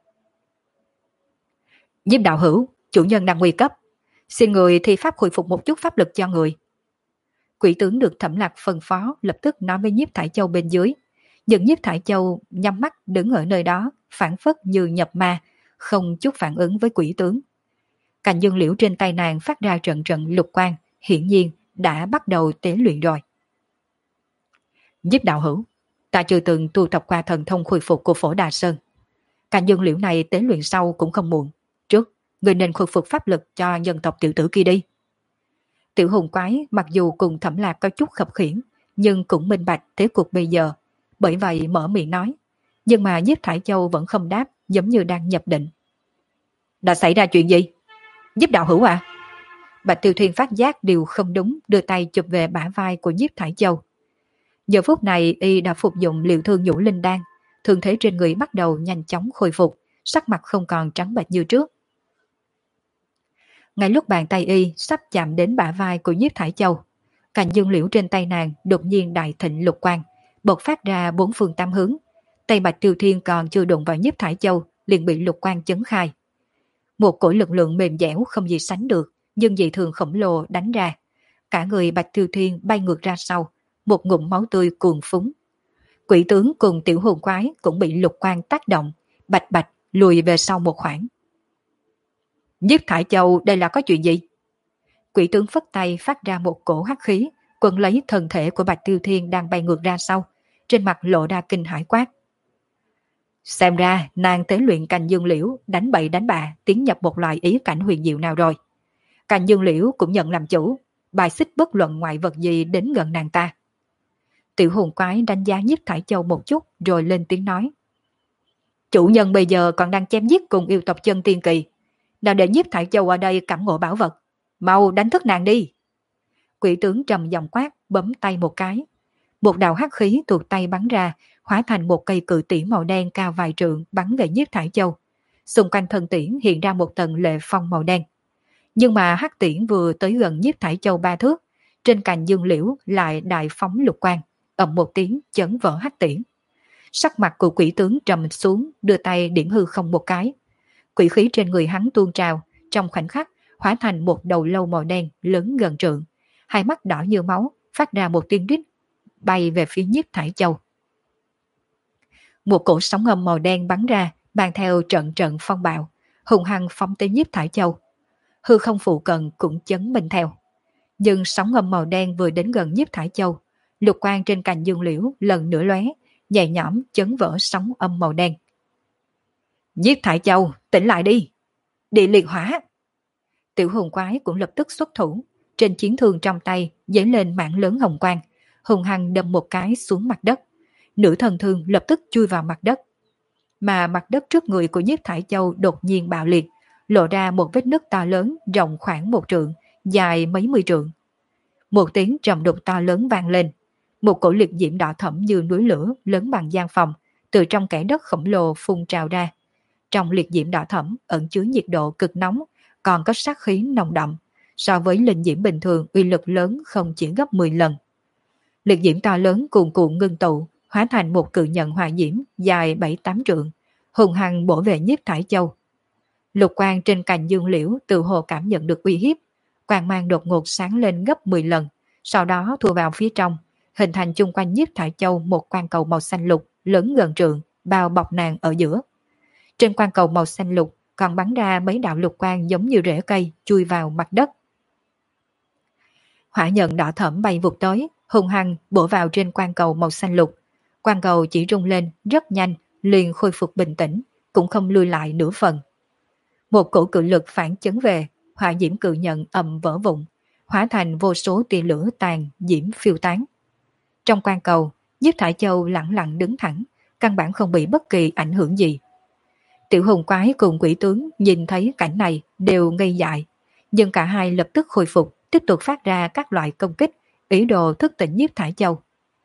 Nhiếp đạo hữu, chủ nhân đang nguy cấp, xin người thi pháp khôi phục một chút pháp lực cho người. Quỷ tướng được Thẩm Lạc phân phó lập tức nói với Nhiếp Thải Châu bên dưới, nhưng Nhiếp Thải Châu nhắm mắt đứng ở nơi đó, phản phất như nhập ma, không chút phản ứng với quỷ tướng. Cành dương liễu trên tay nàng phát ra trận trận lục quang, hiển nhiên đã bắt đầu tế luyện rồi. Nhiếp đạo hữu, ta chưa từng tu tập qua thần thông khôi phục của Phổ Đà Sơn. Cành dương liễu này tế luyện sau cũng không muộn. Trước, người nên khôi phục pháp lực cho nhân tộc tiểu tử kia đi. Tiểu hùng quái mặc dù cùng Thẩm Lạc có chút khập khiễng, nhưng cũng minh bạch thế cuộc bây giờ, bởi vậy mở miệng nói. Nhưng mà Nhiếp Thải Châu vẫn không đáp, giống như đang nhập định. Đã xảy ra chuyện gì? Nhiếp đạo hữu à? Bạch Tiêu Thuyền phát giác điều không đúng, đưa tay chụp về bả vai của Nhiếp Thải Châu. Giờ phút này y đã phục dụng liệu thương nhũ linh đan, thương thế trên người bắt đầu nhanh chóng khôi phục, sắc mặt không còn trắng bệch như trước. Ngay lúc bàn tay y sắp chạm đến bả vai của Nhiếp Thải Châu, cành dương liễu trên tay nàng đột nhiên đại thịnh lục quang, bộc phát ra 4 phương 8 hướng. Tay Bạch Tiêu Thiên còn chưa đụng vào Nhiếp Thải Châu liền bị lục quang chấn khai. Một cổ lực lượng mềm dẻo không gì sánh được, nhưng dị thường khổng lồ đánh ra. Cả người Bạch Tiêu Thiên bay ngược ra sau, một ngụm máu tươi cuồn phúng. Quỷ tướng cùng tiểu hồn quái cũng bị lục quang tác động, bạch bạch lùi về sau một khoảng. Nhiếp Thải Châu đây là có chuyện gì? Quỷ tướng phất tay phát ra một cổ hắc khí, quấn lấy thân thể của Bạch Tiêu Thiên đang bay ngược ra sau, trên mặt lộ ra kinh hãi quát. Xem ra nàng tế luyện cành dương liễu đánh bậy đánh bạ tiến nhập một loại ý cảnh huyền diệu nào rồi. Cành dương liễu cũng nhận làm chủ, bài xích bất luận ngoại vật gì đến gần nàng ta. Tiểu hồn quái đánh giá Nhiếp Thải Châu một chút rồi lên tiếng nói. Chủ nhân bây giờ còn đang chém giết cùng yêu tộc chân tiên kỳ. Nào để nhiếp Thải Châu ở đây cảm ngộ bảo vật. Mau đánh thức nàng đi. Quỷ tướng trầm giọng quát, bấm tay một cái. Một đạo hắc khí tuột tay bắn ra, hóa thành một cây cự tiễn màu đen cao vài trượng bắn về nhiếp Thải Châu. Xung quanh thân tiễn hiện ra một tầng lệ phong màu đen. Nhưng mà hắc tiễn vừa tới gần nhiếp Thải Châu 3 thước, trên cành dương liễu lại đại phóng lục quang, ầm một tiếng chấn vỡ hắc tiễn. Sắc mặt của quỷ tướng trầm xuống, đưa tay điểm hư không một cái. Quỷ khí trên người hắn tuôn trào, trong khoảnh khắc hóa thành một đầu lâu màu đen lớn gần trượng, hai mắt đỏ như máu, phát ra một tiếng rít, bay về phía nhiếp Thải Châu. Một cổ sóng âm màu đen bắn ra, mang theo trận trận phong bạo, hùng hăng phóng tới nhiếp Thải Châu. Hư không phụ cận cũng chấn minh theo. Nhưng sóng âm màu đen vừa đến gần nhiếp Thải Châu, lục quang trên cành dương liễu lần nữa lóe, nhẹ nhõm chấn vỡ sóng âm màu đen. Nhiếp Thải Châu, tỉnh lại đi! Địa liệt hỏa! Tiểu hồn quái cũng lập tức xuất thủ, trên chiến thương trong tay dấy lên mảng lớn hồng quang, hùng hăng đâm một cái xuống mặt đất. Nữ thần thương lập tức chui vào mặt đất. Mà mặt đất trước người của nhiếp Thải Châu đột nhiên bạo liệt, lộ ra một vết nứt to lớn rộng khoảng 1 trượng, dài mấy mươi trượng. Một tiếng trầm đục to lớn vang lên. Một cổ liệt diễm đỏ thẫm như núi lửa lớn bằng gian phòng, từ trong kẽ đất khổng lồ phun trào ra. Trong liệt diễm đỏ thẫm ẩn chứa nhiệt độ cực nóng, còn có sát khí nồng đậm. So với linh diễm bình thường uy lực lớn không chỉ gấp 10 lần. Liệt diễm to lớn cuồn cuộn ngưng tụ, hóa thành một cự nhận hỏa diễm dài 7-8 trượng, hùng hăng bổ về nhiếp Thải Châu. Lục quang trên cành dương liễu tự hồ cảm nhận được uy hiếp, quang mang đột ngột sáng lên gấp 10 lần, sau đó thu vào phía trong, hình thành chung quanh nhiếp Thải Châu một quang cầu màu xanh lục lớn gần trượng, bao bọc nàng ở giữa. Trên quang cầu màu xanh lục còn bắn ra mấy đạo lục quang giống như rễ cây chui vào mặt đất. Hỏa nhận đỏ thẫm bay vụt tới, hùng hăng bổ vào trên quang cầu màu xanh lục. Quang cầu chỉ rung lên rất nhanh, liền khôi phục bình tĩnh, cũng không lui lại nửa phần. Một cổ cự lực phản chấn về, hỏa diễm cự nhận ầm vỡ vụn, hóa thành vô số tia lửa tàn diễm phiêu tán. Trong quang cầu, nhiếp Thải Châu lặng lặng đứng thẳng, căn bản không bị bất kỳ ảnh hưởng gì. Tiểu hùng quái cùng quỷ tướng nhìn thấy cảnh này đều ngây dại, nhưng cả hai lập tức khôi phục, tiếp tục phát ra các loại công kích, ý đồ thức tỉnh nhiếp Thải Châu.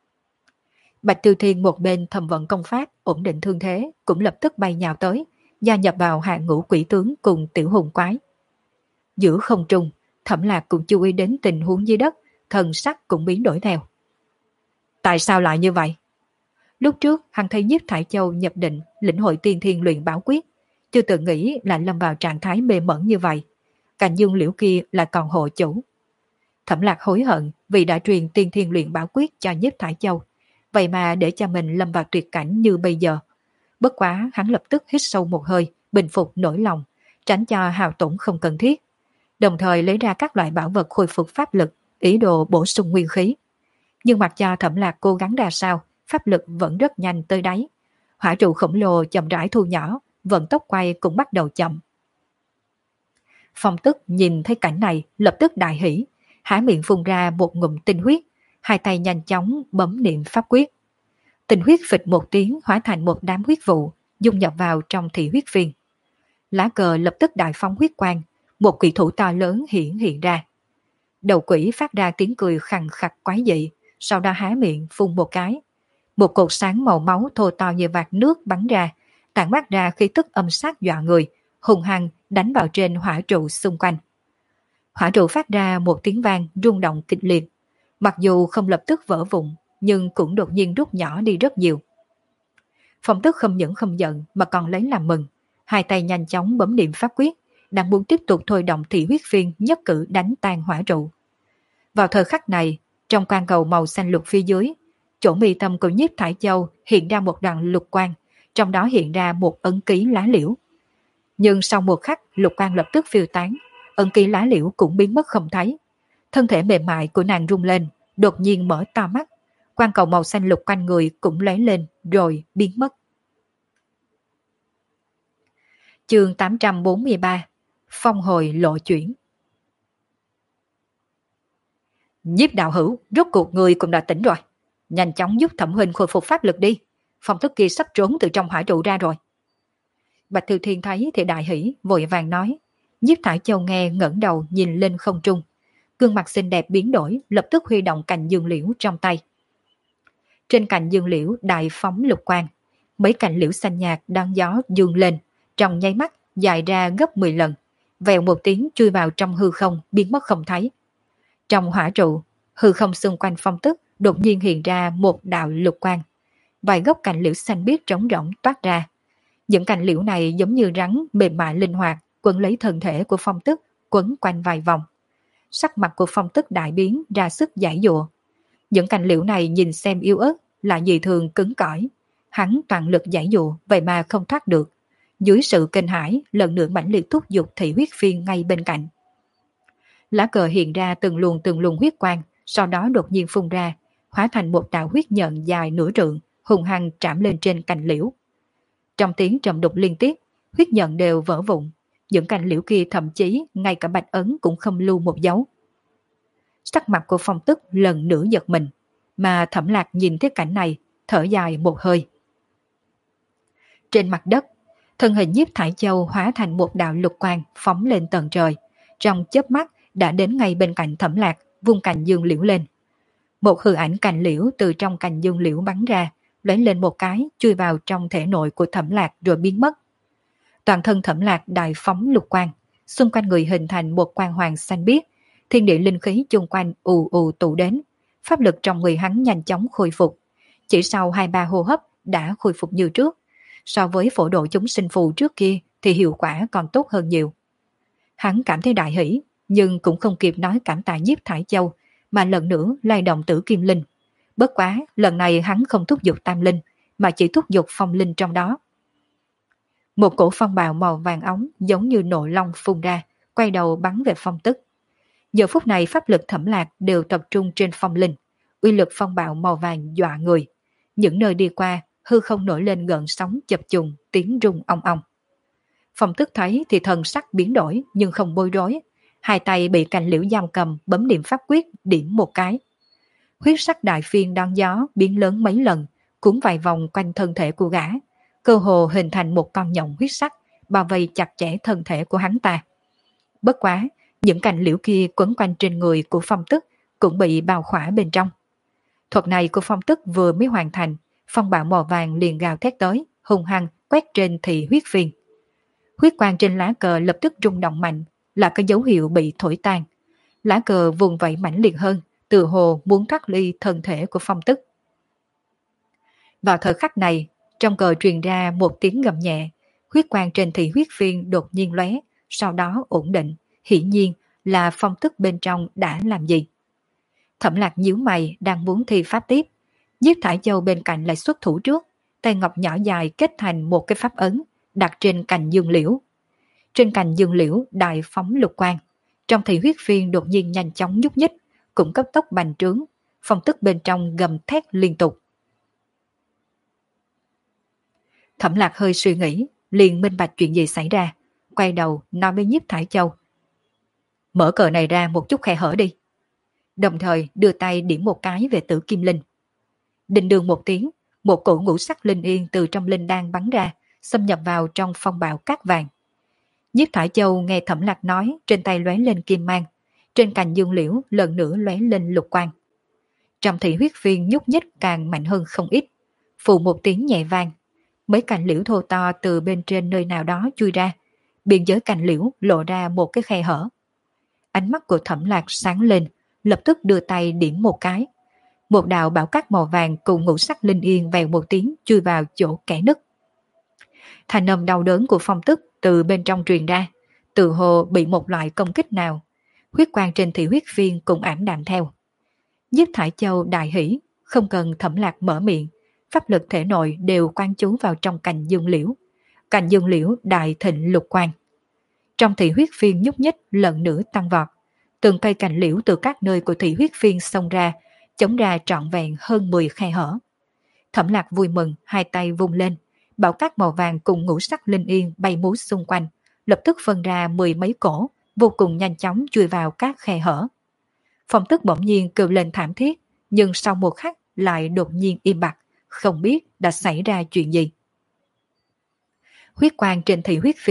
Bạch Tiêu Thiên một bên thầm vận công pháp, ổn định thương thế, cũng lập tức bay nhào tới, gia nhập vào hàng ngũ quỷ tướng cùng tiểu hùng quái. Giữa không trung, Thẩm Lạc cũng chú ý đến tình huống dưới đất, thần sắc cũng biến đổi theo. Tại sao lại như vậy? Lúc trước hắn thấy nhiếp Thải Châu nhập định lĩnh hội tiên thiên luyện bảo quyết, chưa từng nghĩ lại lâm vào trạng thái mê mẩn như vậy. Cành dương liễu kia là còn hộ chủ. Thẩm Lạc hối hận vì đã truyền tiên thiên luyện bảo quyết cho nhiếp Thải Châu, vậy mà để cho mình lâm vào tuyệt cảnh như bây giờ. Bất quá hắn lập tức hít sâu một hơi, bình phục nỗi lòng, tránh cho hao tổn không cần thiết. Đồng thời lấy ra các loại bảo vật khôi phục pháp lực, ý đồ bổ sung nguyên khí. Nhưng mặc cho Thẩm Lạc cố gắng ra sao, pháp lực vẫn rất nhanh tới đáy. Hỏa trụ khổng lồ chậm rãi thu nhỏ, vận tốc quay cũng bắt đầu chậm. Phong Tức nhìn thấy cảnh này lập tức đại hỉ, há miệng phun ra một ngụm tinh huyết, hai tay nhanh chóng bấm niệm pháp quyết. Tinh huyết phịch một tiếng hóa thành một đám huyết vụ, dung nhập vào trong thị huyết viên. Lá cờ lập tức đại phóng huyết quang, một quỷ thủ to lớn hiện ra. Đầu quỷ phát ra tiếng cười khằng khặc quái dị, sau đó há miệng phun một cái. Một cột sáng màu máu thô to như vạt nước bắn ra, tản mát ra khí tức âm sát dọa người, hùng hăng đánh vào trên hỏa trụ xung quanh. Hỏa trụ phát ra một tiếng vang rung động kịch liệt, mặc dù không lập tức vỡ vụn, nhưng cũng đột nhiên rút nhỏ đi rất nhiều. Phong Tức không những không giận mà còn lấy làm mừng, hai tay nhanh chóng bấm niệm pháp quyết, đang muốn tiếp tục thôi động thị huyết phiên nhất cử đánh tan hỏa trụ. Vào thời khắc này, trong quang cầu màu xanh lục phía dưới, chỗ mi tâm của nhiếp Thải Châu hiện ra một đoạn lục quang, trong đó hiện ra một ấn ký lá liễu. Nhưng sau một khắc, lục quang lập tức phiêu tán, ấn ký lá liễu cũng biến mất không thấy. Thân thể mềm mại của nàng rung lên, đột nhiên mở to mắt, quang cầu màu xanh lục quanh người cũng lóe lên rồi biến mất. Chương 843 Phong hồi lộ chuyển. Nhiếp đạo hữu, rốt cuộc người cũng đã tỉnh rồi. Nhanh chóng giúp Thẩm huynh khôi phục pháp lực đi. Phong Tức kia sắp trốn từ trong hỏa trụ ra rồi. Bạch Thư Thiên thấy thì đại hỉ, vội vàng nói. Nhiếp Thải Châu nghe ngẩng đầu nhìn lên không trung. Gương mặt xinh đẹp biến đổi, lập tức huy động cành dương liễu trong tay. Trên cành dương liễu đại phóng lục quang. Mấy cành liễu xanh nhạt đang gió dương lên, trong nháy mắt dài ra gấp 10 lần. Vèo một tiếng chui vào trong hư không, biến mất không thấy. Trong hỏa trụ, hư không xung quanh Phong Tức đột nhiên hiện ra một đạo lục quang. Vài gốc cành liễu xanh biếc trống rỗng toát ra. Những cành liễu này giống như rắn mềm mại linh hoạt, quấn lấy thân thể của Phong Tức, quấn quanh vài vòng. Sắc mặt của Phong Tức đại biến, ra sức giãy giụa. Những cành liễu này nhìn xem yếu ớt, là dị thường cứng cỏi. Hắn toàn lực giãy giụa, vậy mà không thoát được. Dưới sự kinh hãi, lần nữa mãnh liệt thúc giục thị huyết phiên ngay bên cạnh. Lá cờ hiện ra từng luồng huyết quang, sau đó đột nhiên phun ra, hóa thành một đạo huyết nhận dài nửa trượng, hùng hăng trảm lên trên cành liễu. Trong tiếng trầm đục liên tiếp, huyết nhận đều vỡ vụn, những cành liễu kia thậm chí ngay cả bạch ấn cũng không lưu một dấu. Sắc mặt của Phong Tức lần nữa giật mình, mà Thẩm Lạc nhìn thấy cảnh này, thở dài một hơi. Trên mặt đất, thân hình Nhiếp Thải Châu hóa thành một đạo lục quang phóng lên tận trời, trong chớp mắt đã đến ngay bên cạnh Thẩm Lạc, vung cành dương liễu lên. Một hư ảnh cành liễu từ trong cành dương liễu bắn ra, lóe lên một cái, chui vào trong thể nội của Thẩm Lạc rồi biến mất. Toàn thân Thẩm Lạc đại phóng lục quang, xung quanh người hình thành một quang hoàng xanh biếc, thiên địa linh khí chung quanh ù ù tụ đến, pháp lực trong người hắn nhanh chóng khôi phục. Chỉ sau 2-3 hô hấp đã khôi phục như trước. So với phổ độ chúng sinh phù trước kia thì hiệu quả còn tốt hơn nhiều. Hắn cảm thấy đại hỷ, nhưng cũng không kịp nói cảm tạ Nhiếp Thải Châu, mà lần nữa lay động Tử Kim Linh. Bất quá, lần này hắn không thúc giục Tam Linh, mà chỉ thúc giục Phong Linh trong đó. Một cổ phong bào màu vàng óng giống như nộ long phun ra, quay đầu bắn về Phong Tức. Giờ phút này pháp lực Thẩm Lạc đều tập trung trên Phong Linh, uy lực phong bạo màu vàng dọa người. Những nơi đi qua, hư không nổi lên gợn sóng chập trùng, tiếng rung ong ong. Phong Tức thấy thì thần sắc biến đổi nhưng không bối rối, hai tay bị cành liễu giam cầm, bấm niệm pháp quyết điểm một cái. Huyết sắc đại phiên đón gió biến lớn mấy lần, cuốn vài vòng quanh thân thể của gã, cơ hồ hình thành một con nhộng huyết sắc bao vây chặt chẽ thân thể của hắn ta. Bất quá, những cành liễu kia quấn quanh trên người của Phong Tức cũng bị bao khỏa bên trong. Thuật này của Phong Tức vừa mới hoàn thành, phong bạo màu vàng liền gào thét tới, hung hăng quét trên thị huyết phiên. Huyết quang trên lá cờ lập tức rung động mạnh, là cái dấu hiệu bị thổi tan. Lá cờ vùng vẫy mãnh liệt hơn, từ hồ muốn thoát ly thân thể của Phong Tức. Vào thời khắc này, trong cờ truyền ra một tiếng gầm nhẹ, huyết quang trên thị huyết phiên đột nhiên lóe, sau đó ổn định, hiển nhiên là Phong Tức bên trong đã làm gì. Thẩm Lạc nhíu mày đang muốn thi pháp tiếp, Nhiếp Thải Châu bên cạnh lại xuất thủ trước, tay ngọc nhỏ dài kết thành một cái pháp ấn, đặt trên cành dương liễu. Trên cành dương liễu đại phóng lục quang, trong thị huyết phiên đột nhiên nhanh chóng nhúc nhích, cũng cấp tốc bành trướng, Phong Tức bên trong gầm thét liên tục. Thẩm Lạc hơi suy nghĩ, liền minh bạch chuyện gì xảy ra, quay đầu nói với Nhiếp Thải Châu: mở cờ này ra một chút khe hở đi. Đồng thời đưa tay điểm một cái về Tử Kim Linh. Định đường một tiếng, một cổ ngũ sắc linh yên từ trong linh đan bắn ra, xâm nhập vào trong phong bạo cát vàng. Nhiếp Thải Châu nghe Thẩm Lạc nói, trên tay lóe lên kim mang, trên cành dương liễu lần nữa lóe lên lục quang. Trong thị huyết phiên nhúc nhích càng mạnh hơn không ít, phù một tiếng nhẹ vang, mấy cành liễu thô to từ bên trên nơi nào đó chui ra, biên giới cành liễu lộ ra một cái khe hở. Ánh mắt của Thẩm Lạc sáng lên, lập tức đưa tay điểm một cái. Một đạo bảo cát màu vàng cùng ngũ sắc linh yên vèo một tiếng chui vào chỗ kẽ nứt. Thanh âm đau đớn của Phong Tức từ bên trong truyền ra, từ hồ bị một loại công kích nào. Huyết quang trên thị huyết phiên cũng ảm đạm theo. Nhiếp Thải Châu đại hỉ, không cần Thẩm Lạc mở miệng, pháp lực thể nội đều quan chú vào trong cành dương liễu. Cành dương liễu đại thịnh lục quang. Trong thị huyết phiên nhúc nhích lần nữa tăng vọt, từng cây cành liễu từ các nơi của thị huyết phiên xông ra, chống ra trọn vẹn hơn 10 khe hở. Thẩm Lạc vui mừng, hai tay vung lên, bảo cát màu vàng cùng ngũ sắc linh yên bay múa xung quanh, lập tức phân ra 10 mấy cổ, vô cùng nhanh chóng chui vào các khe hở. Phong Tức bỗng nhiên kêu lên thảm thiết, nhưng sau một khắc lại đột nhiên im bặt, không biết đã xảy ra chuyện gì. Huyết quang trên thị huyết phiên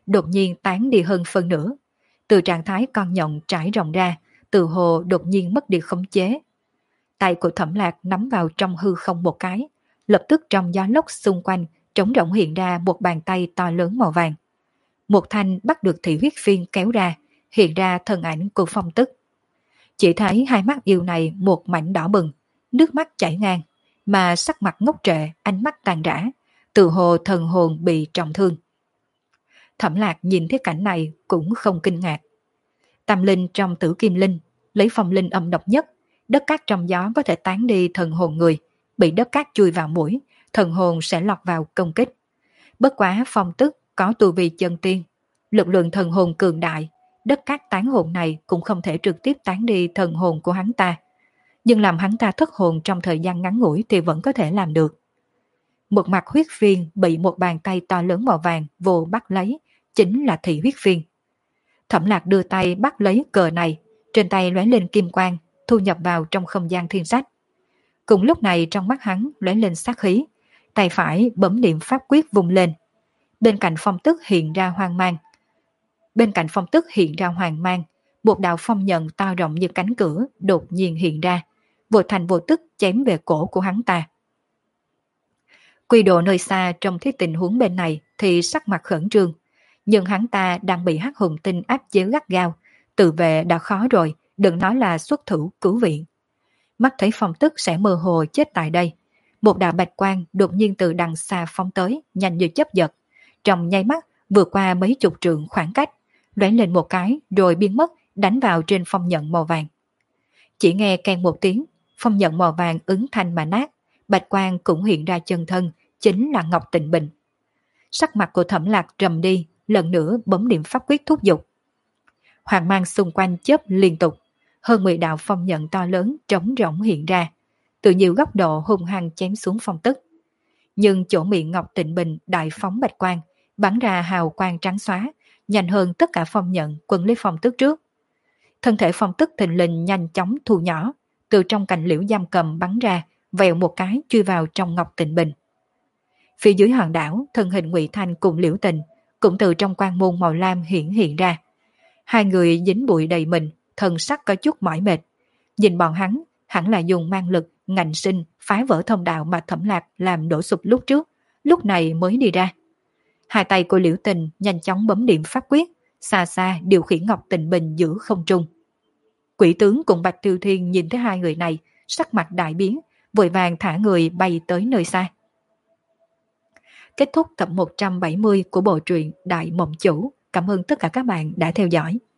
đột nhiên tán đi hơn phân nửa. Từ trạng thái con nhộng trải rộng ra, từ hồ đột nhiên mất đi khống chế. Tay của Thẩm Lạc nắm vào trong hư không một cái, lập tức trong gió lốc xung quanh trống rỗng hiện ra một bàn tay to lớn màu vàng. Một thanh bắt được thị huyết phiên kéo ra, hiện ra thân ảnh của Phong Tức. Chỉ thấy hai mắt yêu này một mảnh đỏ bừng, nước mắt chảy ngang, mà sắc mặt ngốc trệ, ánh mắt tàn rã, từ hồ thần hồn bị trọng thương. Thẩm Lạc nhìn thấy cảnh này cũng không kinh ngạc. Tam linh trong Tử Kim Linh, lấy phong linh âm độc nhất, đất cát trong gió có thể tán đi thần hồn người, bị đất cát chui vào mũi, thần hồn sẽ lọt vào công kích. Bất quá Phong Tức có tu vi chân tiên, lực lượng thần hồn cường đại, đất cát tán hồn này cũng không thể trực tiếp tán đi thần hồn của hắn ta. Nhưng làm hắn ta thất hồn trong thời gian ngắn ngủi thì vẫn có thể làm được. Một mặt huyết phiên bị một bàn tay to lớn màu vàng vô bắt lấy, chính là thị huyết phiên. Thẩm Lạc đưa tay bắt lấy cờ này, trên tay lóe lên kim quang, thu nhập vào trong không gian thiên sách. Cùng lúc này trong mắt hắn lóe lên sát khí, tay phải bấm niệm pháp quyết vung lên. Bên cạnh Phong Tức hiện ra hoang mang. Một đạo phong nhận to rộng như cánh cửa đột nhiên hiện ra, vô thành vô tức chém về cổ của hắn ta. Quy Độ nơi xa trong thấy tình huống bên này thì sắc mặt khẩn trương, nhưng hắn ta đang bị hắc hùng tinh áp chế gắt gao, tự vệ đã khó rồi, đừng nói là xuất thủ cứu viện. Mắt thấy Phong Tức sẽ mơ hồ chết tại đây, một đạo bạch quang đột nhiên từ đằng xa phóng tới, nhanh như chớp giật, trong nháy mắt vượt qua mấy chục trượng khoảng cách, lóe lên một cái rồi biến mất, đánh vào trên phong nhận màu vàng. Chỉ nghe keng một tiếng, phong nhận màu vàng ứng thanh mà nát, bạch quang cũng hiện ra chân thân, chính là Ngọc Tịnh Bình. Sắc mặt của Thẩm Lạc trầm đi, lần nữa bấm niệm pháp quyết thúc giục. Hoàng mang xung quanh chớp liên tục, hơn 10 đạo phong nhận to lớn trống rỗng hiện ra, từ nhiều góc độ hung hăng chém xuống Phong Tức. Nhưng chỗ miệng Ngọc Tịnh Bình đại phóng bạch quang, bắn ra hào quang trắng xóa, nhanh hơn tất cả phong nhận quấn lấy Phong Tức trước. Thân thể Phong Tức thình lình nhanh chóng thu nhỏ, từ trong cành liễu giam cầm bắn ra, vèo một cái chui vào trong Ngọc Tịnh Bình. Phía dưới hòn đảo, thân hình Ngụy Thanh cùng Liễu Tình cũng từ trong quang môn màu lam hiện ra. Hai người dính bụi đầy mình, thần sắc có chút mỏi mệt. Nhìn bọn hắn, hẳn là dùng mang lực ngạnh sinh phá vỡ thông đạo mà Thẩm Lạc làm đổ sụp lúc trước, lúc này mới đi ra. Hai tay của Liễu Tình nhanh chóng bấm điểm pháp quyết, xa xa điều khiển Ngọc Tịnh Bình giữ không trung. Quỷ tướng cùng Bạch Tiêu Thiên nhìn thấy hai người này, sắc mặt đại biến, vội vàng thả người bay tới nơi xa. Kết thúc tập 170 của bộ truyện Đại Mộng Chủ. Cảm ơn tất cả các bạn đã theo dõi.